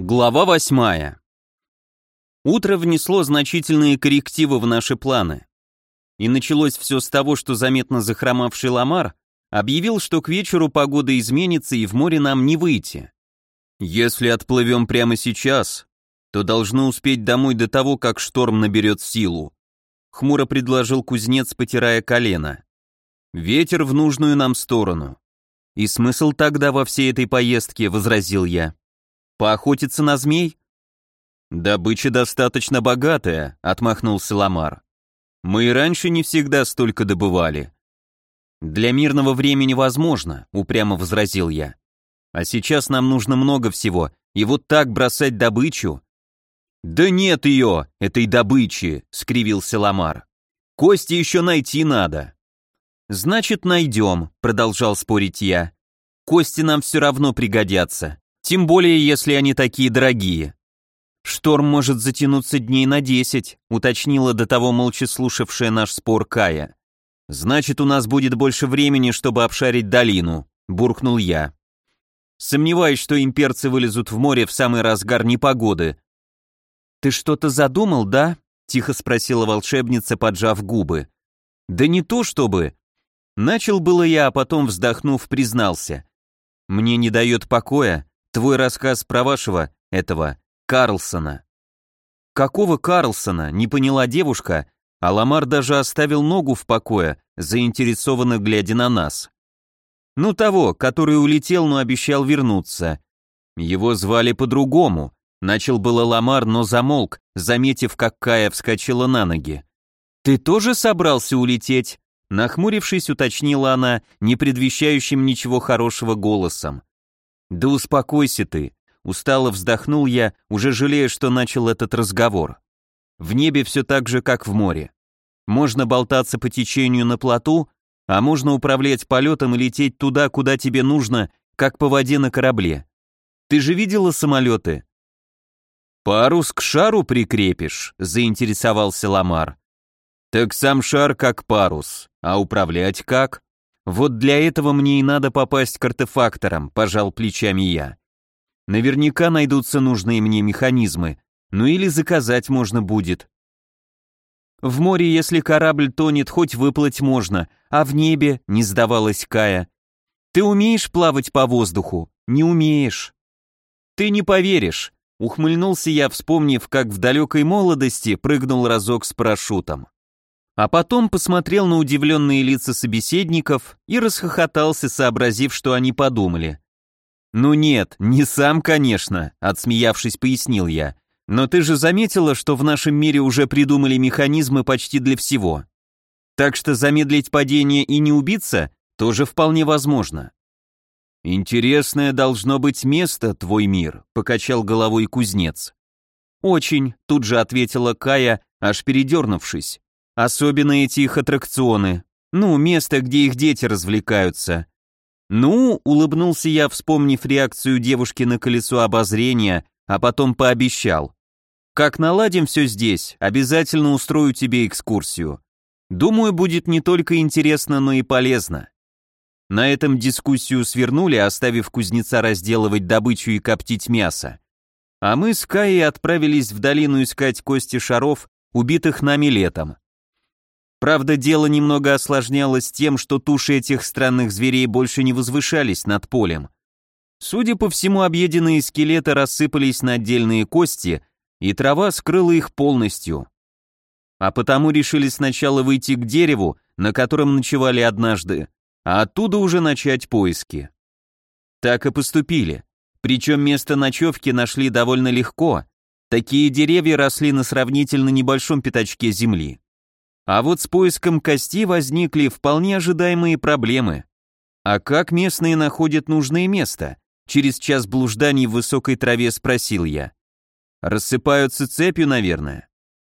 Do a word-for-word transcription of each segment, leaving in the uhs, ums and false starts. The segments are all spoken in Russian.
Глава восьмая. Утро внесло значительные коррективы в наши планы. И началось все с того, что заметно захромавший Ламар объявил, что к вечеру погода изменится и в море нам не выйти. Если отплывем прямо сейчас, то должны успеть домой до того, как шторм наберет силу. Хмуро предложил кузнец, потирая колено. Ветер в нужную нам сторону. И смысл тогда во всей этой поездке, возразил я. Поохотиться на змей? Добыча достаточно богатая, отмахнулся Ламар. Мы и раньше не всегда столько добывали. Для мирного времени возможно, упрямо возразил я. А сейчас нам нужно много всего, и вот так бросать добычу. Да нет ее, этой добычи, скривился Ламар. Кости еще найти надо. Значит, найдем, продолжал спорить я. Кости нам все равно пригодятся. Тем более, если они такие дорогие. Шторм может затянуться дней на десять, уточнила до того молча слушавшая наш спор Кая. Значит, у нас будет больше времени, чтобы обшарить долину, буркнул я. Сомневаюсь, что имперцы вылезут в море в самый разгар непогоды. Ты что-то задумал, да? Тихо спросила волшебница, поджав губы. Да не то чтобы. Начал было я, а потом, вздохнув, признался. Мне не дает покоя твой рассказ про вашего, этого, Карлсона. Какого Карлсона, не поняла девушка, а Ламар даже оставил ногу в покое, заинтересованно глядя на нас. Ну того, который улетел, но обещал вернуться. Его звали по-другому. Начал было Ламар, но замолк, заметив, как Кая вскочила на ноги. Ты тоже собрался улететь? Нахмурившись, уточнила она, не предвещающим ничего хорошего голосом. «Да успокойся ты», — устало вздохнул я, уже жалея, что начал этот разговор. «В небе все так же, как в море. Можно болтаться по течению на плоту, а можно управлять полетом и лететь туда, куда тебе нужно, как по воде на корабле. Ты же видела самолеты?» «Парус к шару прикрепишь», — заинтересовался Ламар. «Так сам шар как парус, а управлять как?» «Вот для этого мне и надо попасть к артефакторам», — пожал плечами я. «Наверняка найдутся нужные мне механизмы, ну или заказать можно будет». «В море, если корабль тонет, хоть выплыть можно, а в небе», — не сдавалась Кая. «Ты умеешь плавать по воздуху? Не умеешь». «Ты не поверишь», — ухмыльнулся я, вспомнив, как в далекой молодости прыгнул разок с парашютом. А потом посмотрел на удивленные лица собеседников и расхохотался, сообразив, что они подумали. «Ну нет, не сам, конечно», — отсмеявшись, пояснил я. «Но ты же заметила, что в нашем мире уже придумали механизмы почти для всего. Так что замедлить падение и не убиться тоже вполне возможно». «Интересное должно быть место, твой мир», — покачал головой кузнец. «Очень», — тут же ответила Кая, аж передернувшись. Особенно эти их аттракционы. Ну, место, где их дети развлекаются. Ну, улыбнулся я, вспомнив реакцию девушки на колесо обозрения, а потом пообещал. Как наладим все здесь, обязательно устрою тебе экскурсию. Думаю, будет не только интересно, но и полезно. На этом дискуссию свернули, оставив кузнеца разделывать добычу и коптить мясо. А мы с Каей отправились в долину искать кости шаров, убитых нами летом. Правда, дело немного осложнялось тем, что туши этих странных зверей больше не возвышались над полем. Судя по всему, объеденные скелеты рассыпались на отдельные кости, и трава скрыла их полностью. А потому решили сначала выйти к дереву, на котором ночевали однажды, а оттуда уже начать поиски. Так и поступили. Причем место ночевки нашли довольно легко. Такие деревья росли на сравнительно небольшом пятачке земли. А вот с поиском кости возникли вполне ожидаемые проблемы. А как местные находят нужное место? Через час блужданий в высокой траве спросил я. Рассыпаются цепью, наверное.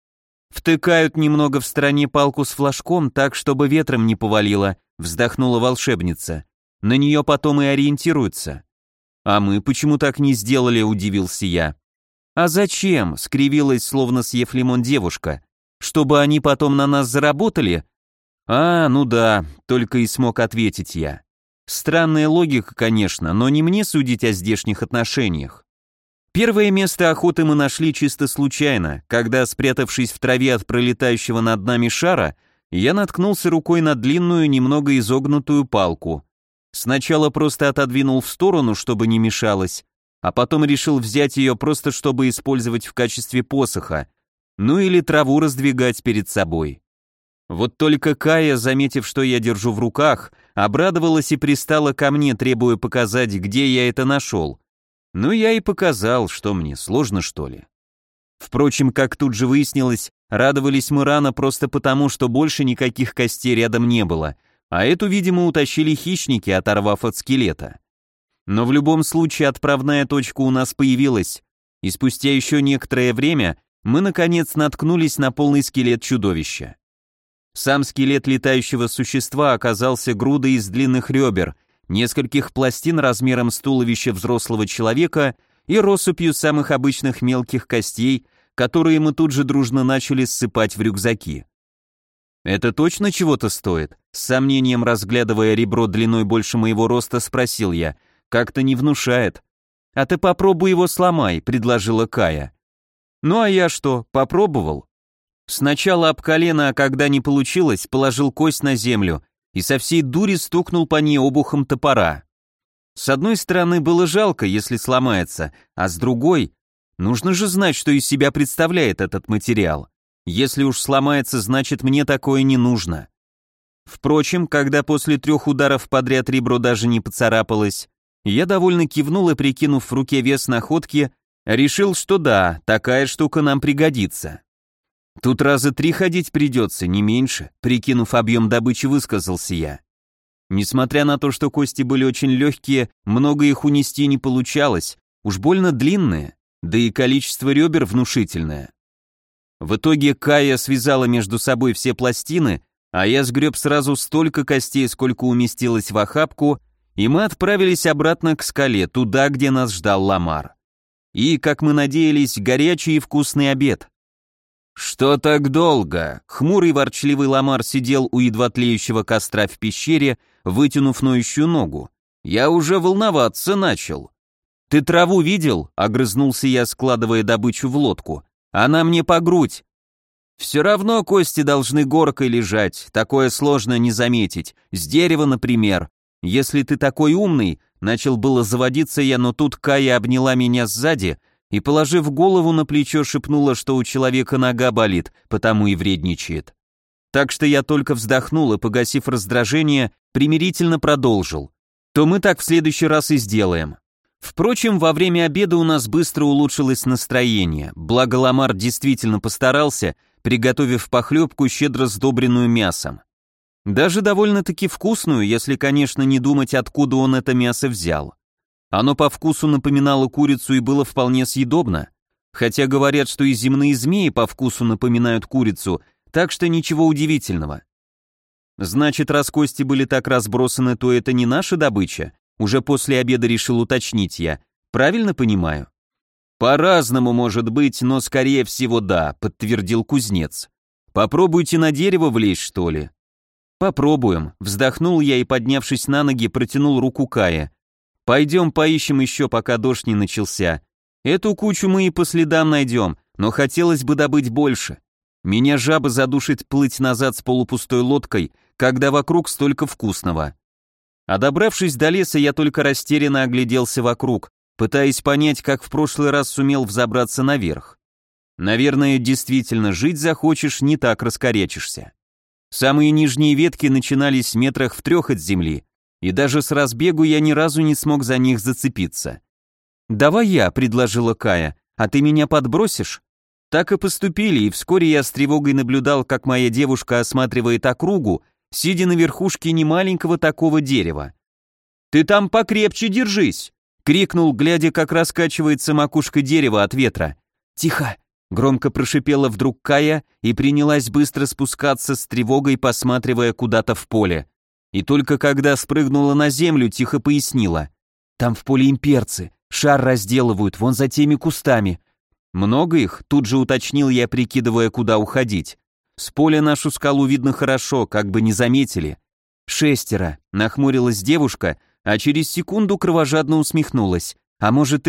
Втыкают немного в стороне палку с флажком, так, чтобы ветром не повалило, вздохнула волшебница. На нее потом и ориентируются. А мы почему так не сделали, удивился я. А зачем? Скривилась, словно съев лимон девушка. Чтобы они потом на нас заработали? А, ну да, только и смог ответить я. Странная логика, конечно, но не мне судить о здешних отношениях. Первое место охоты мы нашли чисто случайно, когда, спрятавшись в траве от пролетающего над нами шара, я наткнулся рукой на длинную, немного изогнутую палку. Сначала просто отодвинул в сторону, чтобы не мешалось, а потом решил взять ее просто, чтобы использовать в качестве посоха, ну или траву раздвигать перед собой. Вот только Кая, заметив, что я держу в руках, обрадовалась и пристала ко мне, требуя показать, где я это нашел. Ну я и показал, что мне, сложно что ли. Впрочем, как тут же выяснилось, радовались мы рано просто потому, что больше никаких костей рядом не было, а эту, видимо, утащили хищники, оторвав от скелета. Но в любом случае отправная точка у нас появилась, и спустя еще некоторое время мы наконец наткнулись на полный скелет чудовища. Сам скелет летающего существа оказался грудой из длинных ребер, нескольких пластин размером с туловище взрослого человека и россыпью самых обычных мелких костей, которые мы тут же дружно начали ссыпать в рюкзаки. «Это точно чего-то стоит?» С сомнением разглядывая ребро длиной больше моего роста, спросил я. «Как-то не внушает». «А ты попробуй его сломай», — предложила Кая. «Ну а я что, попробовал?» Сначала об колено, а когда не получилось, положил кость на землю и со всей дури стукнул по ней обухом топора. С одной стороны, было жалко, если сломается, а с другой, нужно же знать, что из себя представляет этот материал. Если уж сломается, значит, мне такое не нужно. Впрочем, когда после трех ударов подряд ребро даже не поцарапалось, я довольно кивнул и, прикинув в руке вес находки, решил, что да, такая штука нам пригодится. Тут раза три ходить придется, не меньше, прикинув объем добычи, высказался я. Несмотря на то, что кости были очень легкие, много их унести не получалось, уж больно длинные, да и количество ребер внушительное. В итоге Кая связала между собой все пластины, а я сгреб сразу столько костей, сколько уместилось в охапку, и мы отправились обратно к скале, туда, где нас ждал Ламар. И, как мы надеялись, горячий и вкусный обед. «Что так долго?» Хмурый ворчливый Ламар сидел у едва тлеющего костра в пещере, вытянув ноющую ногу. «Я уже волноваться начал». «Ты траву видел?» — огрызнулся я, складывая добычу в лодку. «Она мне по грудь». «Все равно кости должны горкой лежать, такое сложно не заметить. С дерева, например. Если ты такой умный», — начал было заводиться я, но тут Кая обняла меня сзади и, положив голову на плечо, шепнула, что у человека нога болит, потому и вредничает. Так что я только вздохнул и, погасив раздражение, примирительно продолжил. «То мы так в следующий раз и сделаем». Впрочем, во время обеда у нас быстро улучшилось настроение, благо Ламар действительно постарался, приготовив похлебку, щедро сдобренную мясом. Даже довольно-таки вкусную, если, конечно, не думать, откуда он это мясо взял. Оно по вкусу напоминало курицу и было вполне съедобно, хотя говорят, что и земные змеи по вкусу напоминают курицу, так что ничего удивительного. Значит, раз кости были так разбросаны, то это не наша добыча? Уже после обеда решил уточнить я. Правильно понимаю? По-разному может быть, но скорее всего да, подтвердил кузнец. Попробуйте на дерево влезть, что ли? Попробуем, вздохнул я и, поднявшись на ноги, протянул руку Кае. Пойдем поищем еще, пока дождь не начался. Эту кучу мы и по следам найдем, но хотелось бы добыть больше. Меня жаба задушит плыть назад с полупустой лодкой, когда вокруг столько вкусного. А добравшись до леса, я только растерянно огляделся вокруг, пытаясь понять, как в прошлый раз сумел взобраться наверх. Наверное, действительно, жить захочешь, не так раскорячишься. Самые нижние ветки начинались в метрах в трех от земли, и даже с разбегу я ни разу не смог за них зацепиться. «Давай я», — предложила Кая, — «а ты меня подбросишь?» Так и поступили, и вскоре я с тревогой наблюдал, как моя девушка осматривает округу, сидя на верхушке немаленького такого дерева. «Ты там покрепче держись!» — крикнул, глядя, как раскачивается макушка дерева от ветра. «Тихо!» — громко прошипела вдруг Кая и принялась быстро спускаться с тревогой, посматривая куда-то в поле. И только когда спрыгнула на землю, тихо пояснила. «Там в поле имперцы, шар разделывают, вон за теми кустами». «Много их?» — тут же уточнил я, прикидывая, куда уходить. «С поля нашу скалу видно хорошо, как бы не заметили». «Шестеро», — нахмурилась девушка, а через секунду кровожадно усмехнулась. «А может их...»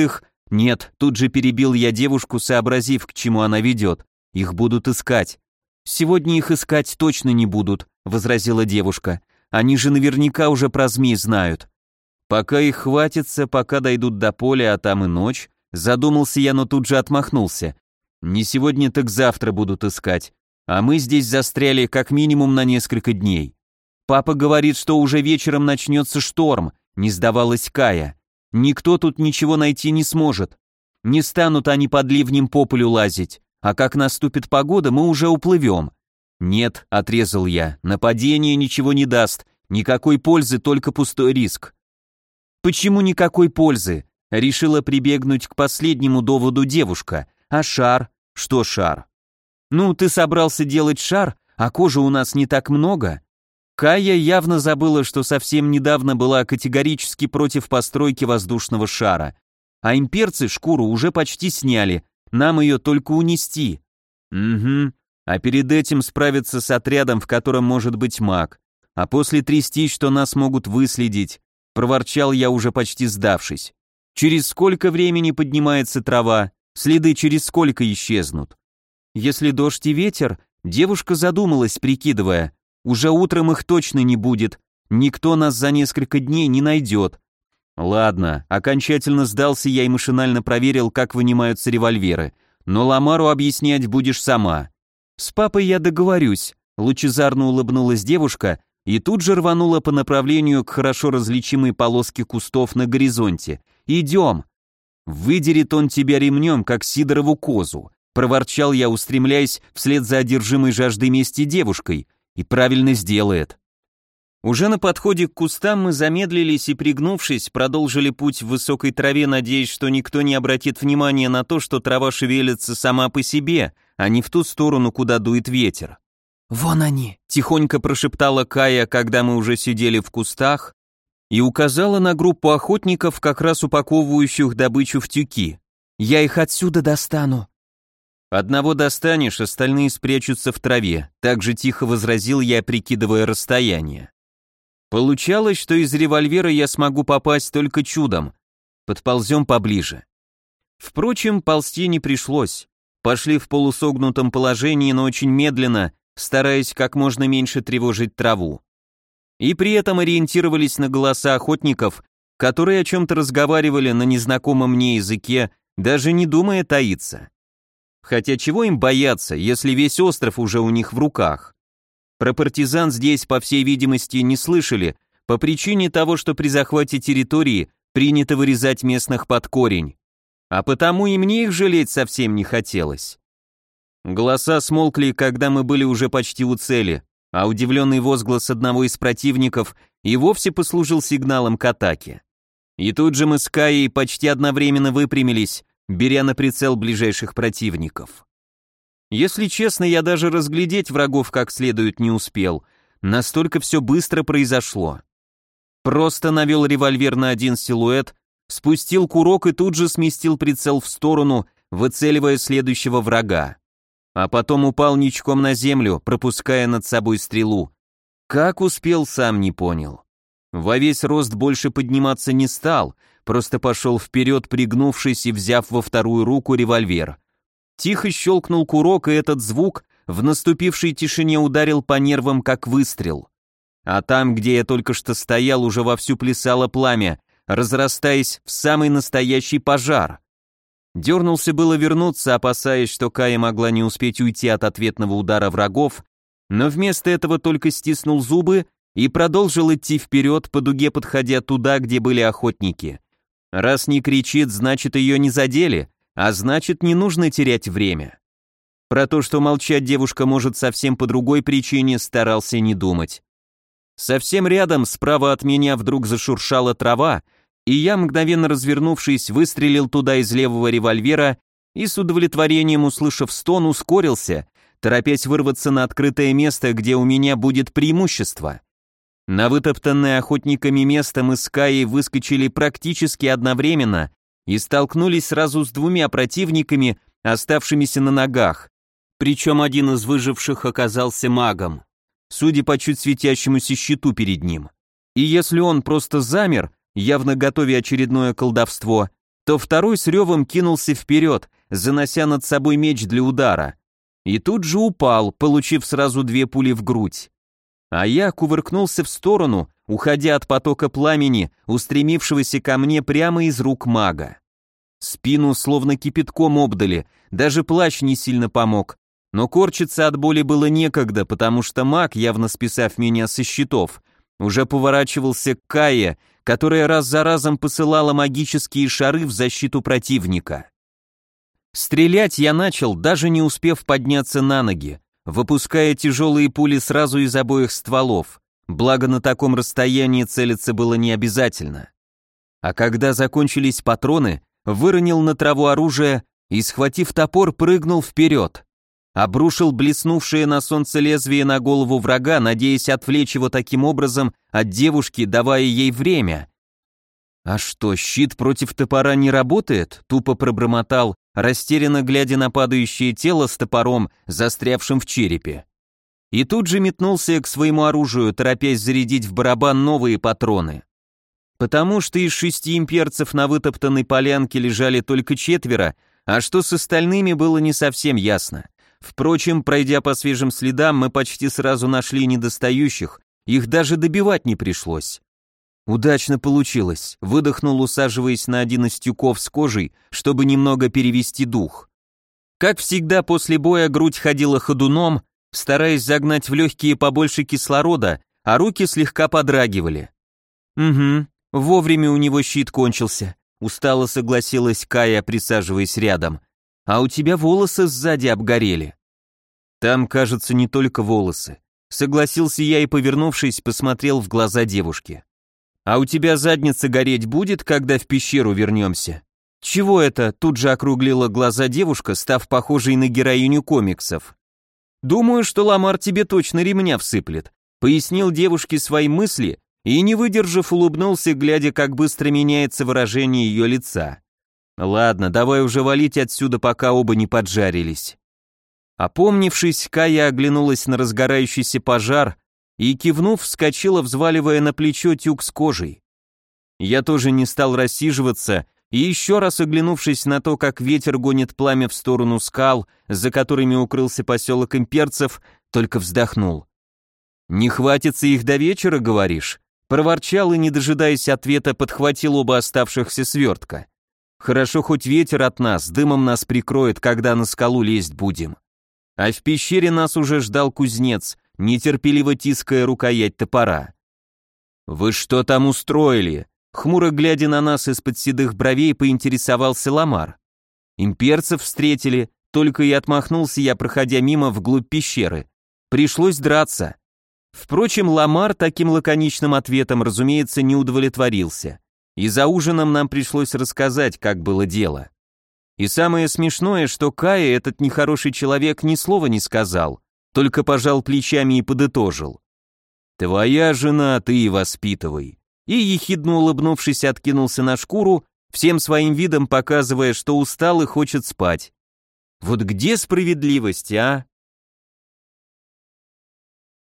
Нет, тут же перебил я девушку, сообразив, к чему она ведет. Их будут искать. Сегодня их искать точно не будут, возразила девушка. Они же наверняка уже про змей знают. Пока их хватится, пока дойдут до поля, а там и ночь, задумался я, но тут же отмахнулся. Не сегодня, так завтра будут искать. А мы здесь застряли как минимум на несколько дней. Папа говорит, что уже вечером начнется шторм, не сдавалась Кая. Никто тут ничего найти не сможет. Не станут они под ливнем по полю лазить, а как наступит погода, мы уже уплывем. Нет, отрезал я, нападение ничего не даст, никакой пользы, только пустой риск. Почему никакой пользы? Решила прибегнуть к последнему доводу девушка. А шар? Что шар? Ну, ты собрался делать шар, а кожи у нас не так много. Кая явно забыла, что совсем недавно была категорически против постройки воздушного шара. А имперцы шкуру уже почти сняли, нам ее только унести. Угу, а перед этим справиться с отрядом, в котором может быть маг. А после трястись, что нас могут выследить, проворчал я, уже почти сдавшись. Через сколько времени поднимается трава, следы через сколько исчезнут? Если дождь и ветер, девушка задумалась, прикидывая, уже утром их точно не будет, никто нас за несколько дней не найдет. Ладно, окончательно сдался я и машинально проверил, как вынимаются револьверы, но Ламару объяснять будешь сама. С папой я договорюсь, лучезарно улыбнулась девушка и тут же рванула по направлению к хорошо различимой полоске кустов на горизонте. «Идем!» «Выдерет он тебя ремнем, как Сидорову козу», проворчал я, устремляясь вслед за одержимой жаждой мести девушкой, и правильно сделает. Уже на подходе к кустам мы замедлились и, пригнувшись, продолжили путь в высокой траве, надеясь, что никто не обратит внимания на то, что трава шевелится сама по себе, а не в ту сторону, куда дует ветер. «Вон они!» — тихонько прошептала Кая, когда мы уже сидели в кустах, и указала на группу охотников, как раз упаковывающих добычу в тюки. «Я их отсюда достану». «Одного достанешь, остальные спрячутся в траве», так же тихо возразил я, прикидывая расстояние. Получалось, что из револьвера я смогу попасть только чудом. Подползем поближе. Впрочем, ползти не пришлось. Пошли в полусогнутом положении, но очень медленно, стараясь как можно меньше тревожить траву. И при этом ориентировались на голоса охотников, которые о чем-то разговаривали на незнакомом мне языке, даже не думая таиться. Хотя чего им бояться, если весь остров уже у них в руках? Про партизан здесь, по всей видимости, не слышали, по причине того, что при захвате территории принято вырезать местных под корень. А потому и мне их жалеть совсем не хотелось. Голоса смолкли, когда мы были уже почти у цели, а удивленный возглас одного из противников и вовсе послужил сигналом к атаке. И тут же мы с Каей почти одновременно выпрямились, беря на прицел ближайших противников. Если честно, я даже разглядеть врагов как следует не успел, настолько все быстро произошло. Просто навел револьвер на один силуэт, спустил курок и тут же сместил прицел в сторону, выцеливая следующего врага. А потом упал ничком на землю, пропуская над собой стрелу. Как успел, сам не понял. Во весь рост больше подниматься не стал, просто пошел вперед, пригнувшись и взяв во вторую руку револьвер. Тихо щелкнул курок, и этот звук в наступившей тишине ударил по нервам, как выстрел. А там, где я только что стоял, уже вовсю плясало пламя, разрастаясь в самый настоящий пожар. Дернулся было вернуться, опасаясь, что Кая могла не успеть уйти от ответного удара врагов, но вместо этого только стиснул зубы и продолжил идти вперед, по дуге подходя туда, где были охотники. Раз не кричит, значит ее не задели, а значит не нужно терять время. Про то, что молчать девушка может совсем по другой причине, старался не думать. Совсем рядом, справа от меня, вдруг зашуршала трава, и я, мгновенно развернувшись, выстрелил туда из левого револьвера и с удовлетворением, услышав стон, ускорился, торопясь вырваться на открытое место, где у меня будет преимущество. На вытоптанное охотниками место мы с Каей выскочили практически одновременно и столкнулись сразу с двумя противниками, оставшимися на ногах, причем один из выживших оказался магом, судя по чуть светящемуся щиту перед ним. И если он просто замер, явно готовя очередное колдовство, то второй с ревом кинулся вперед, занося над собой меч для удара. И тут же упал, получив сразу две пули в грудь. А я кувыркнулся в сторону, уходя от потока пламени, устремившегося ко мне прямо из рук мага. Спину словно кипятком обдали, даже плащ не сильно помог. Но корчиться от боли было некогда, потому что маг, явно списав меня со счетов, уже поворачивался к Кае, которая раз за разом посылала магические шары в защиту противника. Стрелять я начал, даже не успев подняться на ноги, выпуская тяжелые пули сразу из обоих стволов, благо на таком расстоянии целиться было не обязательно. А когда закончились патроны, выронил на траву оружие и, схватив топор, прыгнул вперед. Обрушил блеснувшее на солнце лезвие на голову врага, надеясь отвлечь его таким образом от девушки, давая ей время. «А что, щит против топора не работает?» — тупо пробормотал, растерянно глядя на падающее тело с топором, застрявшим в черепе. И тут же метнулся к своему оружию, торопясь зарядить в барабан новые патроны. Потому что из шести имперцев на вытоптанной полянке лежали только четверо, а что с остальными было не совсем ясно. Впрочем, пройдя по свежим следам, мы почти сразу нашли недостающих, их даже добивать не пришлось. Удачно получилось, выдохнул, усаживаясь на один из тюков с кожей, чтобы немного перевести дух. Как всегда, после боя грудь ходила ходуном, стараясь загнать в легкие побольше кислорода, а руки слегка подрагивали. «Угу, вовремя у него щит кончился», устало согласилась Кая, присаживаясь рядом. «А у тебя волосы сзади обгорели». «Там, кажется, не только волосы», согласился я и, повернувшись, посмотрел в глаза девушки. «А у тебя задница гореть будет, когда в пещеру вернемся?» «Чего это?» — тут же округлила глаза девушка, став похожей на героиню комиксов. «Думаю, что Ламар тебе точно ремня всыплет», — пояснил девушке свои мысли и, не выдержав, улыбнулся, глядя, как быстро меняется выражение ее лица. «Ладно, давай уже валить отсюда, пока оба не поджарились». Опомнившись, Кая оглянулась на разгорающийся пожар и, кивнув, вскочила, взваливая на плечо тюк с кожей. Я тоже не стал рассиживаться и, еще раз оглянувшись на то, как ветер гонит пламя в сторону скал, за которыми укрылся поселок имперцев, только вздохнул. «Не хватится их до вечера, говоришь?» Проворчал и, не дожидаясь ответа, подхватил оба оставшихся свертка. «Хорошо, хоть ветер от нас, дымом нас прикроет, когда на скалу лезть будем». А в пещере нас уже ждал кузнец, нетерпеливо тиская рукоять топора. «Вы что там устроили?» Хмуро глядя на нас из-под седых бровей, поинтересовался Ламар. «Имперцев встретили, только и отмахнулся я, проходя мимо вглубь пещеры. Пришлось драться». Впрочем, Ламар таким лаконичным ответом, разумеется, не удовлетворился. И за ужином нам пришлось рассказать, как было дело. И самое смешное, что Кая, этот нехороший человек, ни слова не сказал, только пожал плечами и подытожил. «Твоя жена, ты и воспитывай». И, ехидно улыбнувшись, откинулся на шкуру, всем своим видом показывая, что устал и хочет спать. Вот где справедливость, а?